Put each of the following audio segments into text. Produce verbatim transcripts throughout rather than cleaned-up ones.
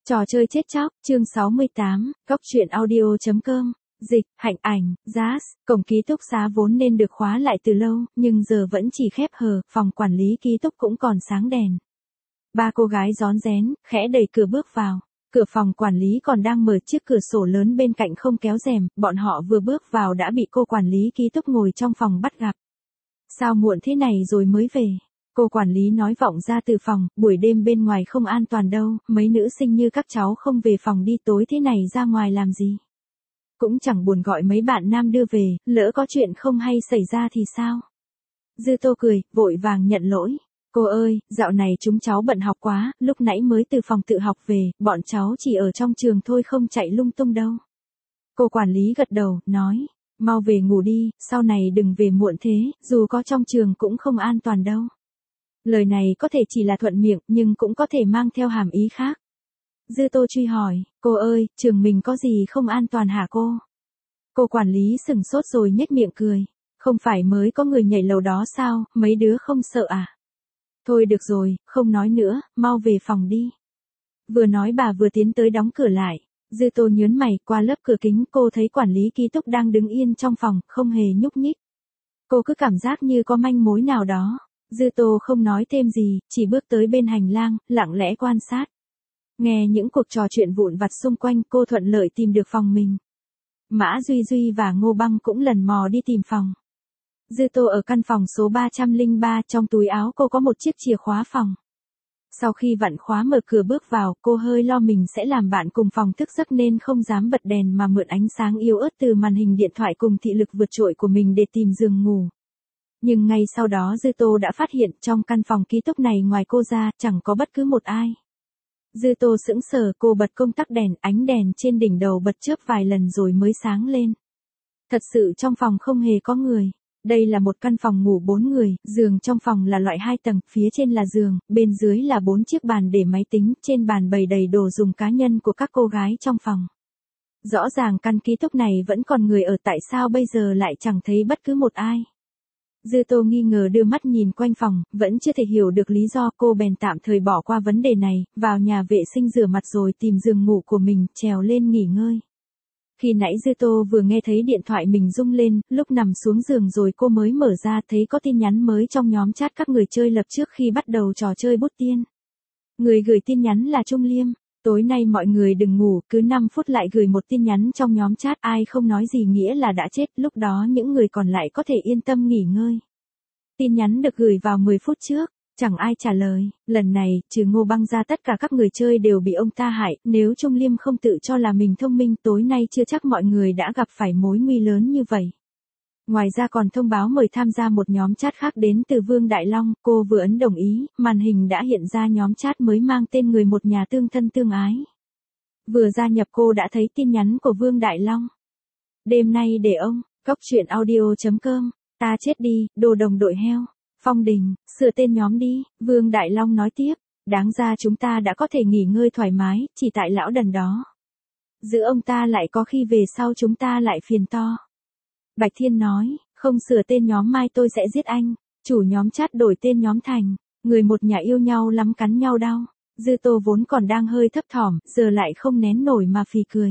Trò chơi chết chóc, chương sáu mươi tám, góc truyện audio.com, dịch, hạnh ảnh, Jazz, cổng ký túc xá vốn nên được khóa lại từ lâu, nhưng giờ vẫn chỉ khép hờ, phòng quản lý ký túc cũng còn sáng đèn. Ba cô gái rón rén, khẽ đẩy cửa bước vào. Cửa phòng quản lý còn đang mở, chiếc cửa sổ lớn bên cạnh không kéo rèm, bọn họ vừa bước vào đã bị cô quản lý ký túc ngồi trong phòng bắt gặp. Sao muộn thế này rồi mới về? Cô quản lý nói vọng ra từ phòng, buổi đêm bên ngoài không an toàn đâu, mấy nữ sinh như các cháu không về phòng đi tối thế này ra ngoài làm gì. Cũng chẳng buồn gọi mấy bạn nam đưa về, lỡ có chuyện không hay xảy ra thì sao? Dư Tô cười, vội vàng nhận lỗi. Cô ơi, dạo này chúng cháu bận học quá, lúc nãy mới từ phòng tự học về, bọn cháu chỉ ở trong trường thôi không chạy lung tung đâu. Cô quản lý gật đầu, nói, mau về ngủ đi, sau này đừng về muộn thế, dù có trong trường cũng không an toàn đâu. Lời này có thể chỉ là thuận miệng, nhưng cũng có thể mang theo hàm ý khác. Dư Tô truy hỏi, cô ơi, trường mình có gì không an toàn hả cô? Cô quản lý sửng sốt rồi nhếch miệng cười. Không phải mới có người nhảy lầu đó sao, mấy đứa không sợ à? Thôi được rồi, không nói nữa, mau về phòng đi. Vừa nói bà vừa tiến tới đóng cửa lại. Dư Tô nhớn mày, qua lớp cửa kính cô thấy quản lý ký túc đang đứng yên trong phòng, không hề nhúc nhích. Cô cứ cảm giác như có manh mối nào đó. Dư Tô không nói thêm gì, chỉ bước tới bên hành lang, lặng lẽ quan sát. Nghe những cuộc trò chuyện vụn vặt xung quanh, cô thuận lợi tìm được phòng mình. Mã Duy Duy và Ngô Băng cũng lần mò đi tìm phòng. Dư Tô ở căn phòng số ba trăm lẻ ba, trong túi áo cô có một chiếc chìa khóa phòng. Sau khi vặn khóa mở cửa bước vào, cô hơi lo mình sẽ làm bạn cùng phòng thức giấc nên không dám bật đèn mà mượn ánh sáng yếu ớt từ màn hình điện thoại cùng thị lực vượt trội của mình để tìm giường ngủ. Nhưng ngay sau đó Dư Tô đã phát hiện trong căn phòng ký túc này ngoài cô ra, chẳng có bất cứ một ai. Dư Tô sững sờ, cô bật công tắc đèn, ánh đèn trên đỉnh đầu bật chớp vài lần rồi mới sáng lên. Thật sự trong phòng không hề có người. Đây là một căn phòng ngủ bốn người, giường trong phòng là loại hai tầng, phía trên là giường, bên dưới là bốn chiếc bàn để máy tính, trên bàn bày đầy đồ dùng cá nhân của các cô gái trong phòng. Rõ ràng căn ký túc này vẫn còn người ở, tại sao bây giờ lại chẳng thấy bất cứ một ai. Dư Tô nghi ngờ đưa mắt nhìn quanh phòng, vẫn chưa thể hiểu được lý do, cô bèn tạm thời bỏ qua vấn đề này, vào nhà vệ sinh rửa mặt rồi tìm giường ngủ của mình, trèo lên nghỉ ngơi. Khi nãy Dư Tô vừa nghe thấy điện thoại mình rung lên, lúc nằm xuống giường rồi cô mới mở ra thấy có tin nhắn mới trong nhóm chat các người chơi lập trước khi bắt đầu trò chơi bút tiên. Người gửi tin nhắn là Trung Liêm. Tối nay mọi người đừng ngủ, cứ năm phút lại gửi một tin nhắn trong nhóm chat, ai không nói gì nghĩa là đã chết, lúc đó những người còn lại có thể yên tâm nghỉ ngơi. Tin nhắn được gửi vào mười phút trước, chẳng ai trả lời, lần này, trừ Ngô Băng ra tất cả các người chơi đều bị ông ta hại, nếu Trung Liêm không tự cho là mình thông minh tối nay chưa chắc mọi người đã gặp phải mối nguy lớn như vậy. Ngoài ra còn thông báo mời tham gia một nhóm chat khác đến từ Vương Đại Long, cô vừa ấn đồng ý, màn hình đã hiện ra nhóm chat mới mang tên người một nhà tương thân tương ái. Vừa gia nhập cô đã thấy tin nhắn của Vương Đại Long. Đêm nay để ông, góc truyện audio.com, ta chết đi, đồ đồng đội heo. Phong Đình, sửa tên nhóm đi, Vương Đại Long nói tiếp, đáng ra chúng ta đã có thể nghỉ ngơi thoải mái, chỉ tại lão đần đó. Giữ ông ta lại có khi về sau chúng ta lại phiền to. Bạch Thiên nói, không sửa tên nhóm mai tôi sẽ giết anh. Chủ nhóm chat đổi tên nhóm thành, người một nhà yêu nhau lắm cắn nhau đau. Dư Tô vốn còn đang hơi thấp thỏm, giờ lại không nén nổi mà phì cười.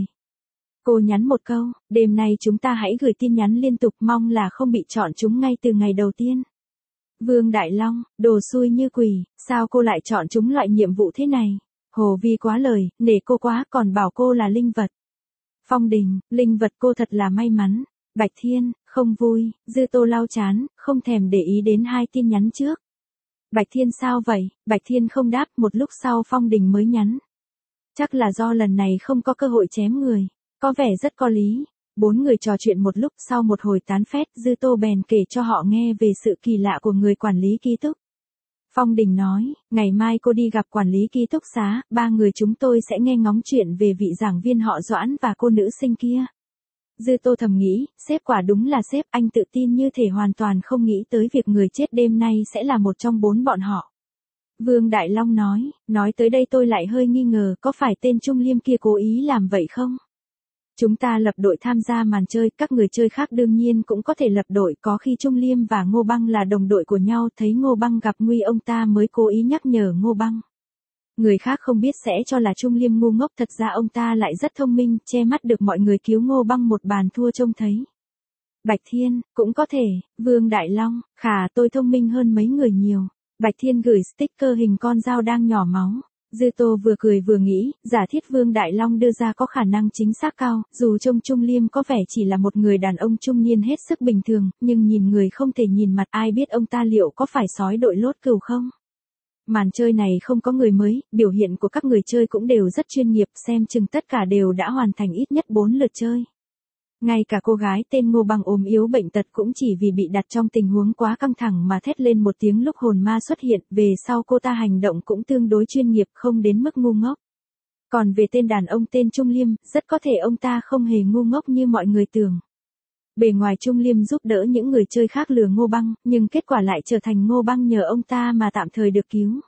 Cô nhắn một câu, đêm nay chúng ta hãy gửi tin nhắn liên tục, mong là không bị chọn chúng ngay từ ngày đầu tiên. Vương Đại Long, đồ xui như quỷ, sao cô lại chọn chúng loại nhiệm vụ thế này? Hồ Vi quá lời, nể cô quá, còn bảo cô là linh vật. Phong Đình, linh vật cô thật là may mắn. Bạch Thiên, không vui. Dư Tô lau chán, không thèm để ý đến hai tin nhắn trước. Bạch Thiên sao vậy? Bạch Thiên không đáp, một lúc sau Phong Đình mới nhắn. Chắc là do lần này không có cơ hội chém người. Có vẻ rất có lý. Bốn người trò chuyện một lúc, sau một hồi tán phét, Dư Tô bèn kể cho họ nghe về sự kỳ lạ của người quản lý ký túc. Phong Đình nói, ngày mai cô đi gặp quản lý ký túc xá, ba người chúng tôi sẽ nghe ngóng chuyện về vị giảng viên họ Doãn và cô nữ sinh kia. Dư Tô thầm nghĩ, sếp quả đúng là sếp, anh tự tin như thể hoàn toàn không nghĩ tới việc người chết đêm nay sẽ là một trong bốn bọn họ. Vương Đại Long nói, nói tới đây tôi lại hơi nghi ngờ, có phải tên Trung Liêm kia cố ý làm vậy không? Chúng ta lập đội tham gia màn chơi, các người chơi khác đương nhiên cũng có thể lập đội, có khi Trung Liêm và Ngô Băng là đồng đội của nhau, thấy Ngô Băng gặp nguy ông ta mới cố ý nhắc nhở Ngô Băng. Người khác không biết sẽ cho là Trung Liêm ngu ngốc, thật ra ông ta lại rất thông minh, che mắt được mọi người cứu Ngô Băng một bàn thua trông thấy. Bạch Thiên, cũng có thể, Vương Đại Long, khà tôi thông minh hơn mấy người nhiều. Bạch Thiên gửi sticker hình con dao đang nhỏ máu. Dư Tô vừa cười vừa nghĩ, giả thiết Vương Đại Long đưa ra có khả năng chính xác cao, dù trông Trung Liêm có vẻ chỉ là một người đàn ông trung niên hết sức bình thường, nhưng nhìn người không thể nhìn mặt, ai biết ông ta liệu có phải sói đội lốt cừu không? Màn chơi này không có người mới, biểu hiện của các người chơi cũng đều rất chuyên nghiệp, xem chừng tất cả đều đã hoàn thành ít nhất bốn lượt chơi. Ngay cả cô gái tên Ngô Băng ốm yếu bệnh tật cũng chỉ vì bị đặt trong tình huống quá căng thẳng mà thét lên một tiếng lúc hồn ma xuất hiện, về sau cô ta hành động cũng tương đối chuyên nghiệp, không đến mức ngu ngốc. Còn về tên đàn ông tên Trung Liêm, rất có thể ông ta không hề ngu ngốc như mọi người tưởng. Bề ngoài Trung Liêm giúp đỡ những người chơi khác lừa Ngô Băng, nhưng kết quả lại trở thành Ngô Băng nhờ ông ta mà tạm thời được cứu.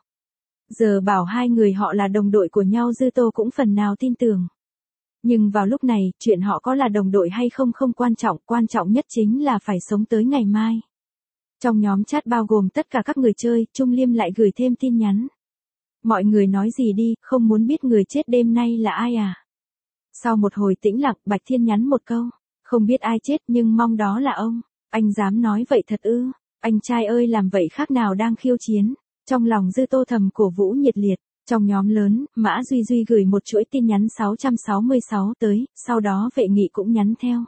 Giờ bảo hai người họ là đồng đội của nhau, Dư Tô cũng phần nào tin tưởng. Nhưng vào lúc này, chuyện họ có là đồng đội hay không không quan trọng, quan trọng nhất chính là phải sống tới ngày mai. Trong nhóm chat bao gồm tất cả các người chơi, Trung Liêm lại gửi thêm tin nhắn. Mọi người nói gì đi, không muốn biết người chết đêm nay là ai à? Sau một hồi tĩnh lặng, Bạch Thiên nhắn một câu. Không biết ai chết nhưng mong đó là ông. Anh dám nói vậy thật ư? Anh trai ơi, làm vậy khác nào đang khiêu chiến. Trong lòng Dư Tô thầm cổ vũ nhiệt liệt. Trong nhóm lớn, Mã Duy Duy gửi một chuỗi tin nhắn sáu trăm sáu mươi sáu tới, sau đó Vệ Nghị cũng nhắn theo.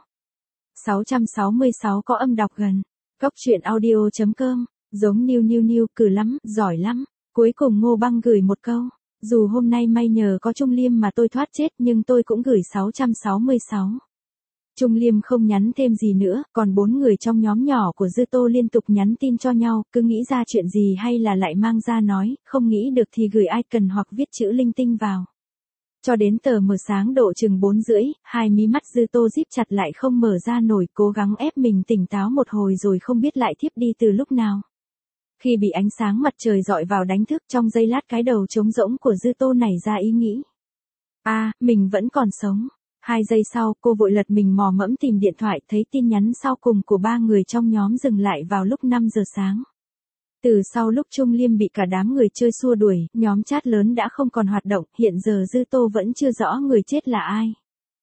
sáu trăm sáu mươi sáu có âm đọc gần. Góc truyện audio chấm com, giống niu niu niu, cử lắm, giỏi lắm. Cuối cùng Ngô Băng gửi một câu. Dù hôm nay may nhờ có Trung Liêm mà tôi thoát chết nhưng tôi cũng gửi sáu trăm sáu mươi sáu. Trung Liêm không nhắn thêm gì nữa, còn bốn người trong nhóm nhỏ của Dư Tô liên tục nhắn tin cho nhau, cứ nghĩ ra chuyện gì hay là lại mang ra nói, không nghĩ được thì gửi icon hoặc viết chữ linh tinh vào. Cho đến tờ mờ sáng độ chừng bốn rưỡi, hai mí mắt Dư Tô díp chặt lại không mở ra nổi, cố gắng ép mình tỉnh táo một hồi rồi không biết lại thiếp đi từ lúc nào. Khi bị ánh sáng mặt trời dọi vào đánh thức, trong giây lát cái đầu trống rỗng của Dư Tô nảy ra ý nghĩ. A, à, mình vẫn còn sống. Hai giây sau, cô vội lật mình mò mẫm tìm điện thoại, thấy tin nhắn sau cùng của ba người trong nhóm dừng lại vào lúc năm giờ sáng. Từ sau lúc Trung Liêm bị cả đám người chơi xua đuổi, nhóm chat lớn đã không còn hoạt động, hiện giờ Dư Tô vẫn chưa rõ người chết là ai.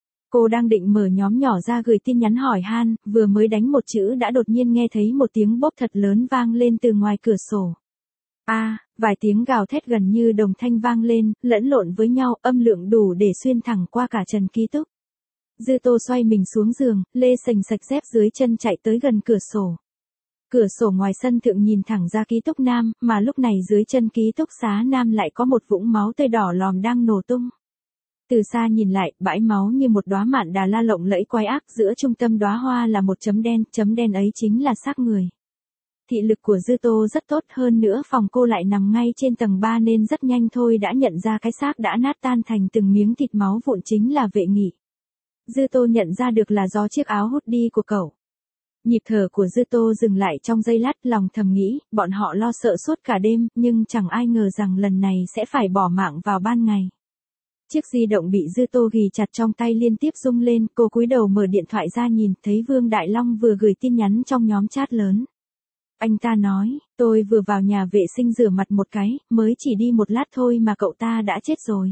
Cô đang định mở nhóm nhỏ ra gửi tin nhắn hỏi han, vừa mới đánh một chữ đã đột nhiên nghe thấy một tiếng bốp thật lớn vang lên từ ngoài cửa sổ. A, à, vài tiếng gào thét gần như đồng thanh vang lên, lẫn lộn với nhau, âm lượng đủ để xuyên thẳng qua cả trần ký túc. Dư Tô xoay mình xuống giường, lê sành sạch dép dưới chân chạy tới gần cửa sổ. Cửa sổ ngoài sân thượng nhìn thẳng ra ký túc nam, mà lúc này dưới chân ký túc xá nam lại có một vũng máu tươi đỏ lòm đang nổ tung. Từ xa nhìn lại, bãi máu như một đóa mạn đà la lộng lẫy quái ác, giữa trung tâm đóa hoa là một chấm đen, chấm đen ấy chính là xác người. Thị lực của Dư Tô rất tốt, hơn nữa phòng cô lại nằm ngay trên tầng ba nên rất nhanh thôi đã nhận ra cái xác đã nát tan thành từng miếng thịt máu vụn chính là Vệ Nghị. Dư Tô nhận ra được là do chiếc áo hút đi của cậu. Nhịp thở của Dư Tô dừng lại trong giây lát, lòng thầm nghĩ, bọn họ lo sợ suốt cả đêm, nhưng chẳng ai ngờ rằng lần này sẽ phải bỏ mạng vào ban ngày. Chiếc di động bị Dư Tô ghì chặt trong tay liên tiếp rung lên, cô cúi đầu mở điện thoại ra nhìn, thấy Vương Đại Long vừa gửi tin nhắn trong nhóm chat lớn. Anh ta nói, tôi vừa vào nhà vệ sinh rửa mặt một cái, mới chỉ đi một lát thôi mà cậu ta đã chết rồi.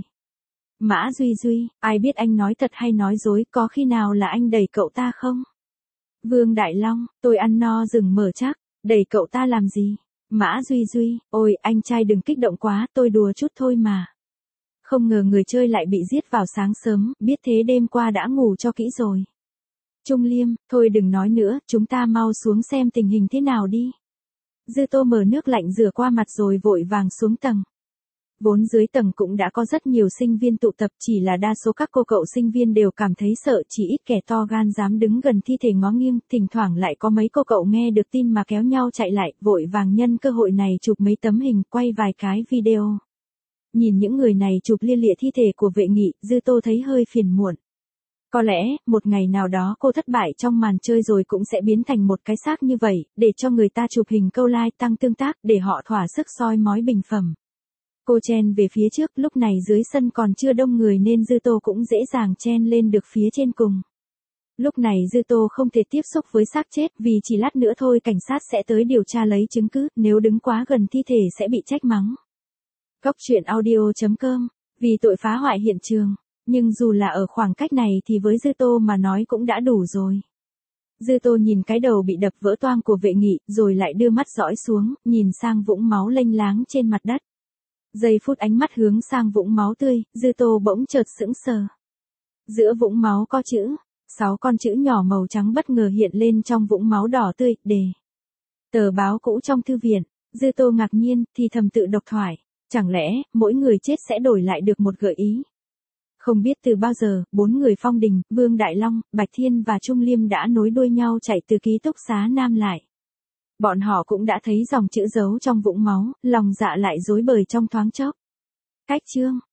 Mã Duy Duy, ai biết anh nói thật hay nói dối, có khi nào là anh đẩy cậu ta không? Vương Đại Long, tôi ăn no rừng mở chắc, đẩy cậu ta làm gì? Mã Duy Duy, ôi anh trai đừng kích động quá, tôi đùa chút thôi mà. Không ngờ người chơi lại bị giết vào sáng sớm, biết thế đêm qua đã ngủ cho kỹ rồi. Trung Liêm, thôi đừng nói nữa, chúng ta mau xuống xem tình hình thế nào đi. Dư Tô mở nước lạnh rửa qua mặt rồi vội vàng xuống tầng. Vốn dưới tầng cũng đã có rất nhiều sinh viên tụ tập, chỉ là đa số các cô cậu sinh viên đều cảm thấy sợ, chỉ ít kẻ to gan dám đứng gần thi thể ngó nghiêng, thỉnh thoảng lại có mấy cô cậu nghe được tin mà kéo nhau chạy lại, vội vàng nhân cơ hội này chụp mấy tấm hình, quay vài cái video. Nhìn những người này chụp lia lịa thi thể của Vệ Nghị, Dư Tô thấy hơi phiền muộn. Có lẽ, một ngày nào đó cô thất bại trong màn chơi rồi cũng sẽ biến thành một cái xác như vậy, để cho người ta chụp hình câu like tăng tương tác, để họ thỏa sức soi mói bình phẩm. Cô chen về phía trước, lúc này dưới sân còn chưa đông người nên Dư Tô cũng dễ dàng chen lên được phía trên cùng. Lúc này Dư Tô không thể tiếp xúc với xác chết, vì chỉ lát nữa thôi cảnh sát sẽ tới điều tra lấy chứng cứ, nếu đứng quá gần thi thể sẽ bị trách mắng. Cóc truyện audio chấm com, vì tội phá hoại hiện trường, nhưng dù là ở khoảng cách này thì với Dư Tô mà nói cũng đã đủ rồi. Dư Tô nhìn cái đầu bị đập vỡ toang của Vệ Nghị, rồi lại đưa mắt dõi xuống, nhìn sang vũng máu lênh láng trên mặt đất. Giây phút ánh mắt hướng sang vũng máu tươi, Dư Tô bỗng chợt sững sờ. Giữa vũng máu có chữ, sáu con chữ nhỏ màu trắng bất ngờ hiện lên trong vũng máu đỏ tươi, đề. Tờ báo cũ trong thư viện, Dư Tô ngạc nhiên, thì thầm tự độc thoại, chẳng lẽ, mỗi người chết sẽ đổi lại được một gợi ý. Không biết từ bao giờ, bốn người Phong Đình, Vương Đại Long, Bạch Thiên và Trung Liêm đã nối đuôi nhau chạy từ ký túc xá Nam lại. Bọn họ cũng đã thấy dòng chữ giấu trong vũng máu, lòng dạ lại rối bời trong thoáng chốc. Cách chương